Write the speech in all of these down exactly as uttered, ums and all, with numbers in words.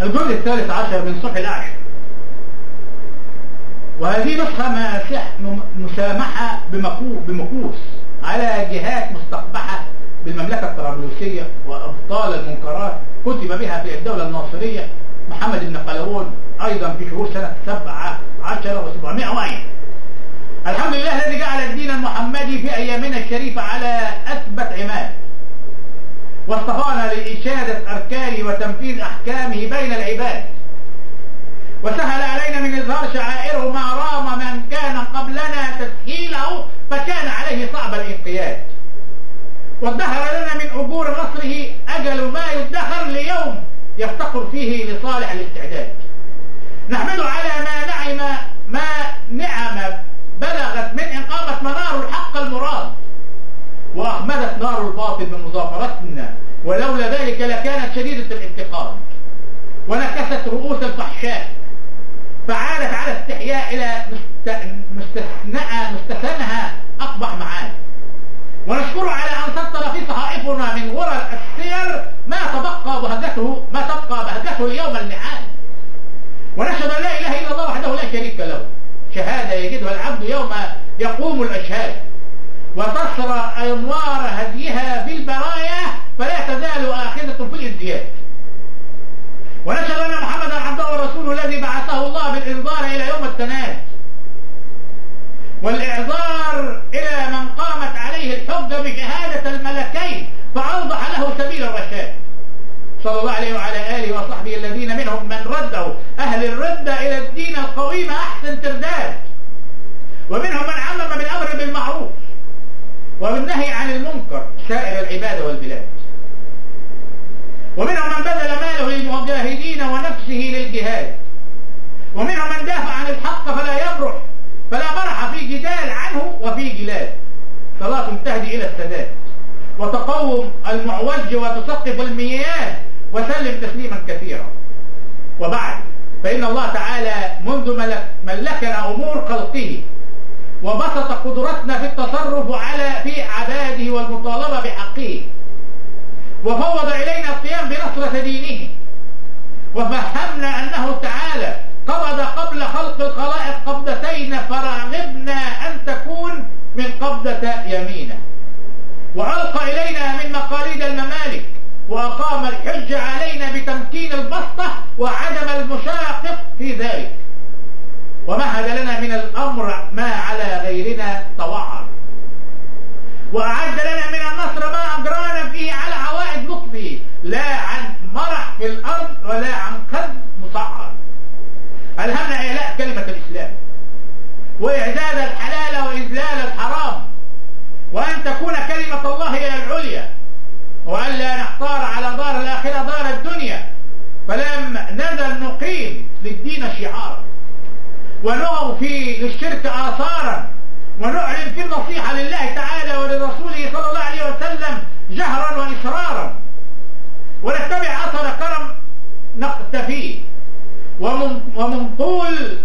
الجزء الثالث عشر من صلح الأعشى، وهذه نسخة مسامحة بمكوس على جهات مستقبحة بالمملكة الطرابلسية وأبطال المنكرات كتب بها في الدولة الناصرية محمد بن قلاوون أيضا في شهور سنة سبعة عشر وسبعمائة وعين. الحمد لله الذي جعل الدين المحمدي في أيامنا الشريفة على أثبت عماد، واصطفانا لإشادة أركانه وتنفيذ أحكامه بين العباد، وسهل علينا من إظهار شعائره ما رام من كان قبلنا تسهيله فكان عليه صعب الانقياد، وادخر لنا من أجور نصره أجل ما يدخر ليوم يفتقر فيه لصالح الاستعداد. نحمده على ما نعم ما نعم بلغت من إقامة منار الحق المراد، وأخمدت نار الباطل بمظافرتنا، ولولا ذلك لكانت شديدة الانتقام، ونكست رؤوس الفحشاء، فعادت على استحياء إلى مستثناء مستثنها أقبح معاد. ونشكر على أن سطر في صحائفنا من غرر السير ما تبقى بهجته ما تبقى بهجته يوم الميعاد. ونشهد أن لا إله إلا الله وحده لا شريك له، شهادة يجدها العبد يوم يقوم الأشهاد، وتسرى أنوار هديها بالبرايا فلا تزال آخذة في الازدياد. ونشهد أن محمدا عبده ورسوله الذي بعثه الله بالإنذار إلى يوم التناد، والإعذار إلى من قامت عليه الحجة بشهادة الملكين فأوضح له سبيل الرشاد، صلى الله عليه وعلى آله وصحبه الذين منهم من رده أهل الردة إلى الدين القويم أحسن ترداد، ومنهم من عمم بالأمر بالمعروف وبالنهي عن المنكر سائر العباد والبلاد، ومنهم من بذل ماله للمجاهدين ونفسه للجهاد، ومنهم من دافع عن الحق فلا يبرح فلا برح في جدال عنه وفي جلال. صلاة تهدي إلى السداد وتقوم المعوج وتسقف المياه وسلم تسليما كثيرا. وبعد، فإن الله تعالى منذ ملك ملكنا أمور خلقه وبسط قدرتنا في التصرف على في عباده والمطالبة بحقه، وفوض إلينا القيام بنصرة دينه، وفهمنا أنه تعالى قبض قبل خلق الخلائق قبضتين فرغبنا أن تكون من قبضة يمينه، وألقى إلينا من مقاليد الممالك، وأقام الحج علينا بتمكين البسطة وعدم المشاقق في ذلك، ومهد لنا من الأمر ما على غيرنا توعر، وأعد لنا من النصر ما أجرانا فيه على عوائد لطفه، لا عن مرح في الأرض ولا عن قد مسعر. ألهمنا إعلاء كلمة الإسلام وإعداد الحلال وإذلال الحرام، وأن تكون كلمة الله هي العليا، وأن لا نختار على دار الآخرة دار الدنيا، فلم نزل نقيم للدين شعارا، ونعفي للشرك آثارا، ونعلن في النصيحة لله تعالى ولرسوله صلى الله عليه وسلم جهرا وإسرارا، ونتبع أثر كرم نقتفيه، ومن, ومن طول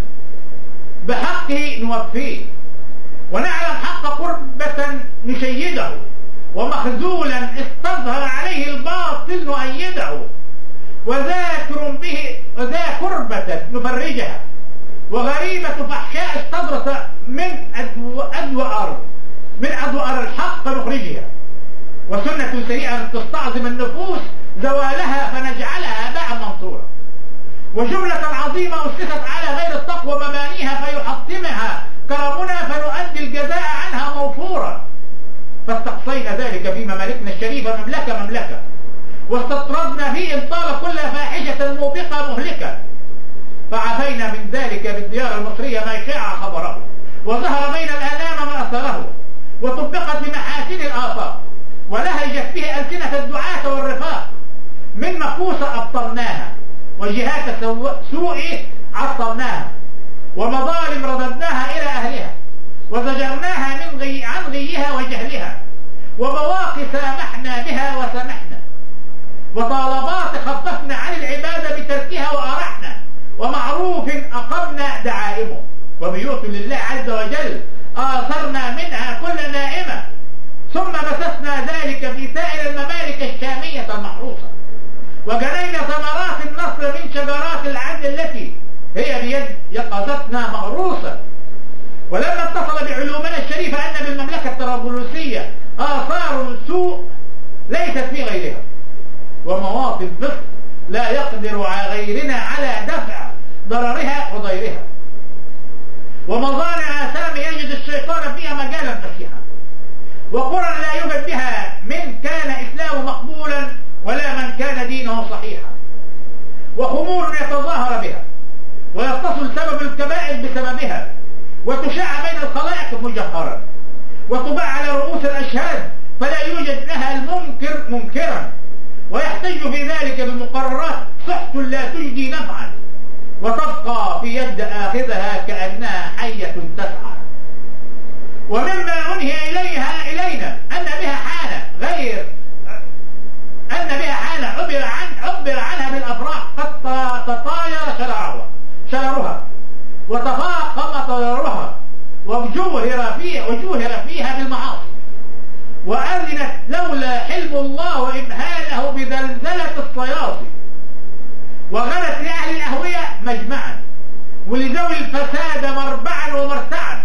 بحقه نوفيه، ونعلم حق قربة نشيده، ومخزولا استظهر عليه الباطل نؤيده، وذاكر به وذا كربة نفرجها، وغريبة فحشاء استدرس من أدوار من أدوار الحق نخرجها، وسنة سيئة تستعظم النفوس زوالها فنجعلها هباء منصورا، وجملة عظيمة أسست على غير التقوى مبانيها فيحطمها كرمنا فنؤدي الجزاء عنها موفورا. فاستقصينا ذلك في ممالكنا الشريفة مملكة مملكة، واستطردنا في إبطال كل فاحشة موبقة مهلكة، فعفينا من ذلك بالديار المصرية ما شاع خبره، وظهر بين الأنام من أثره، وطبقت بمحاسن الآفاق، ولهجت به ألسنة الدعاة والرفاق، من مكوسة أبطلناها، وجهات سوء عطلناها، ومظالم رددناها إلى أهلها، وزجرناها من غي عن غيها وجهلها، ومواقف سامحنا بها وسمحنا، وطالبات خففنا عن العبادة بتركها وأرحنا، ومعروف أقمنا دعائمه، وبيوت لله عز وجل آثرنا منها كل نائمة، ثم بثثنا ذلك في سائر الممالك الشامية المحروسة، وجنينا ثمرات النصر من شجرات لا يقدر غيرنا على دفع ضررها وضيرها. ومظانع آثام يجد الشيطان فيها مجالا فسيحا، وقرى لا يوجد بها من كان إسلامه مقبولا ولا من كان دينه صحيحا، وخمور يتظاهر بها ويتصل سبب الكبائر بسببها، وتشاع بين الخلائق مجهرا، وتباع على رؤوس الأشهاد فلا يوجد لها المنكر منكرا، ويحتج في ذلك بالمقررات صحة لا تجدي نفعا، وتبقى في يد آخذها كأنها حية تسعى. ومما أنهي إليها إلينا أن بها حالة غير أن بها حالة عبر عن عبر عنها بالأفراح قد تطاير شررها شررها وتفاقم ضررها، وجوهر فيها وجوهر فيها بالمعاصي، وأذنت لولا حلم الله وإمهاله بزلزلة الصياصي، وغنت لأهل الأهوية مجمعا، ولذوي الفساد مربعا ومرتعا،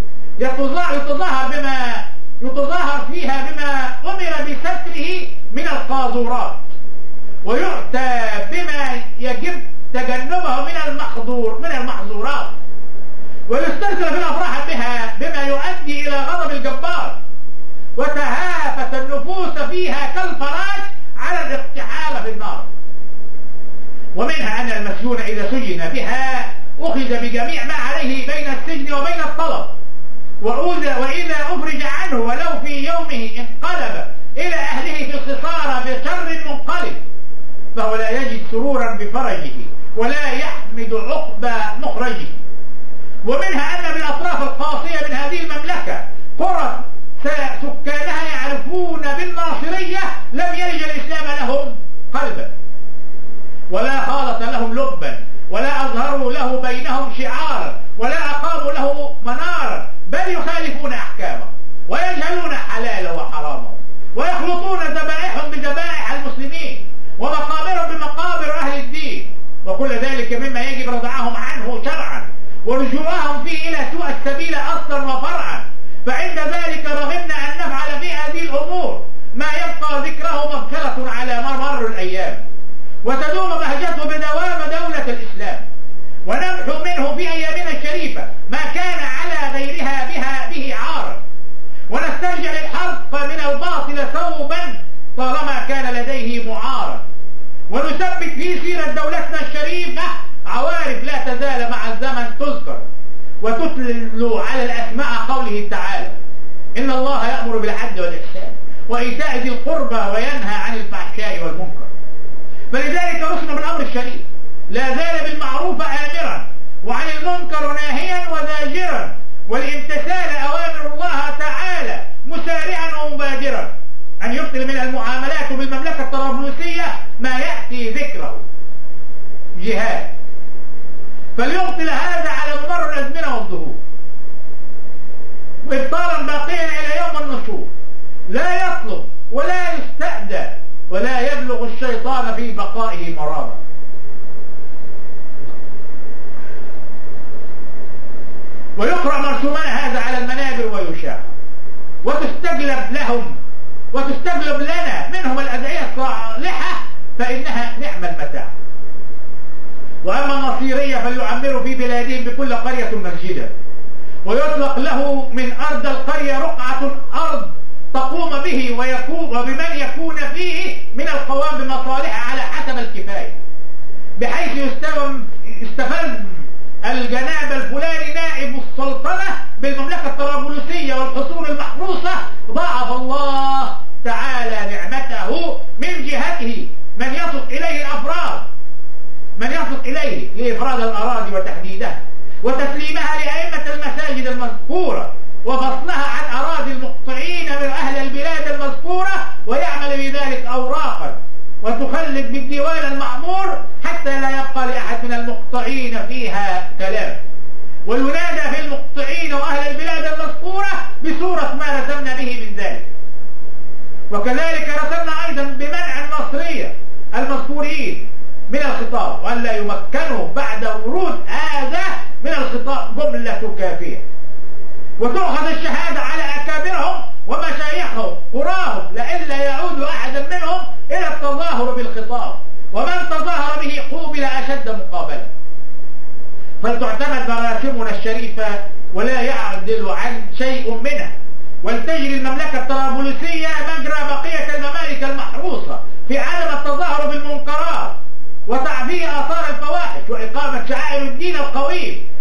يتظاهر بما يتظاهر فيها بما أمر بستره من القاذورات، ويؤتى بما يجب تجنبه من المحظور من المحظورات، ويسترسل في الأفراح بها بما يؤدي إلى غضب الجبار، وتهافت النفوس فيها كالفراش على الاقتحام في النار. ومنها أن المسجون إذا سجن بها أخذ بجميع ما عليه بين السجن وبين الطلب، وإذا أفرج عنه ولو في يومه انقلب إلى أهله في الخسارة بشر منقلب، فهو لا يجد سرورا بفرجه ولا يحمد عقبى مخرجه. ومنها أن بالأطراف القاصية من هذه المملكة قرى سكانها يعرفون بالناصرية لم يلج الإسلام لهم قلبا، ولا خالط لهم لبا، ولا أظهروا له بينهم شعارا، ولا أقاموا له منارا، بل يخالفون أحكامه ويجهلون حلاله وحرامه، ويخلطون ذبائحهم بذبائح المسلمين ومقابرهم بمقابر أهل الدين، وكل ذلك مما يجب ردعهم عنه شرعا ورجوعهم فيه إلى سوء السبيل أصلا وفرعا. فعند ذلك رغبنا أن نفعل في هذه الأمور ما يبقى ذكره مغفرة على مر الأيام، وتدوم بهجته بدوام دولة الإسلام، ونمحو منه في أيامنا الشريفة ما كان على غيرها بها به عارا، ونسترجع للحق من الباطل ثوبا طالما كان لديه معارا، ونثبت في سيرة دولتنا الشريفة عوارف لا تزال مع الزمن تذكر وتتلو على الأسماء قوله تعالى: إن الله يأمر بالعدل والإحسان وإيتاء ذي القربى وينهى عن الفحشاء والمنكر. فلذلك رسم بالأمر الشريف لا زال بالمعروف آمرا وعن المنكر ناهيا وزاجرا، والامتثال أوامر الله تعالى مسارعا ومبادرا، أن يبطل من المعاملات بالمملكة الطرابلسية ما يأتي ذكره جهاد، فليبطل هذا على ممر الأزمنة والظهور، وإبطالا باقيا إلى يوم النشور، لا يطلب ولا يستأدى ولا يبلغ الشيطان في بقائه مرارا. ويقرأ مرسومنا هذا على المنابر ويشاع، وتستجلب لهم وتستجلب لنا منهم الأدعية الصالحة، فإنها نعم المتاع. وأما النصيرية فليعمروا في بلادهم بكل قرية مسجدا، ويطلق له من أرض القرية رقعة أرض تقوم به ويكون وبمن يكون فيه من القوام بمصالحه على حسب الكفاية، بحيث يستفز الجناب الفلاني نائب السلطنة بالمملكة الطرابلسية والحصول المحروسة، ضاعف الله تعالى نعمته من جهته من يصل إليه الأفراد من يصل إليه لإفراد الأراضي وتحديدها وتسليمها لأئمة المساجد المذكورة، وفصلها عن أراضي المقطعين من أهل البلاد المذكورة، ويعمل بذلك أوراقا وتخلد بالديوان المعمور حتى لا يبقى لأحد من المقطعين فيها كلام، وينادى في المقطعين وأهل البلاد المذكورة بصورة ما رسمنا به من ذلك. وكذلك رسمنا أيضا بمنع النصرية المذكورين من الخطاب، وأن لا يمكنوا بعد ورود هذا من الخطاب جملة كافية، وتؤخذ الشهادة على أكابرهم ومشايخهم قراهم لئلا يعود أحد منهم إلى التظاهر بالخطاب، ومن تظاهر ولا يعدل عن شيء منها، ولتجري المملكة الطرابلسية مجرى بقية الممالك المحروسة في عدم التظاهر بالمنكرات وتعبية آثار الفواحش وإقامة شعائر الدين القويم